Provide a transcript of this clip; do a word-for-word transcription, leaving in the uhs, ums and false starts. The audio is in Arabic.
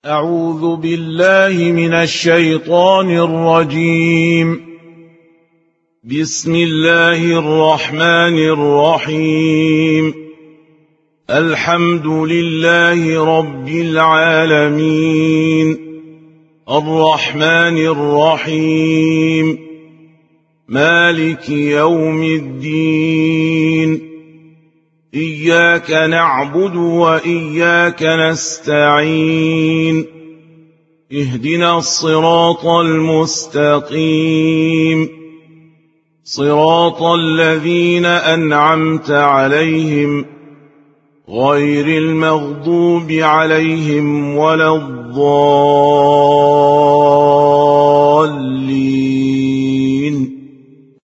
أعوذ بالله من الشيطان الرجيم. بسم الله الرحمن الرحيم. الحمد لله رب العالمين، الرحمن الرحيم، مالك يوم الدين. إياك نعبد وإياك نستعين. اهدنا الصراط المستقيم، صراط الذين أنعمت عليهم غير المغضوب عليهم ولا الضالين.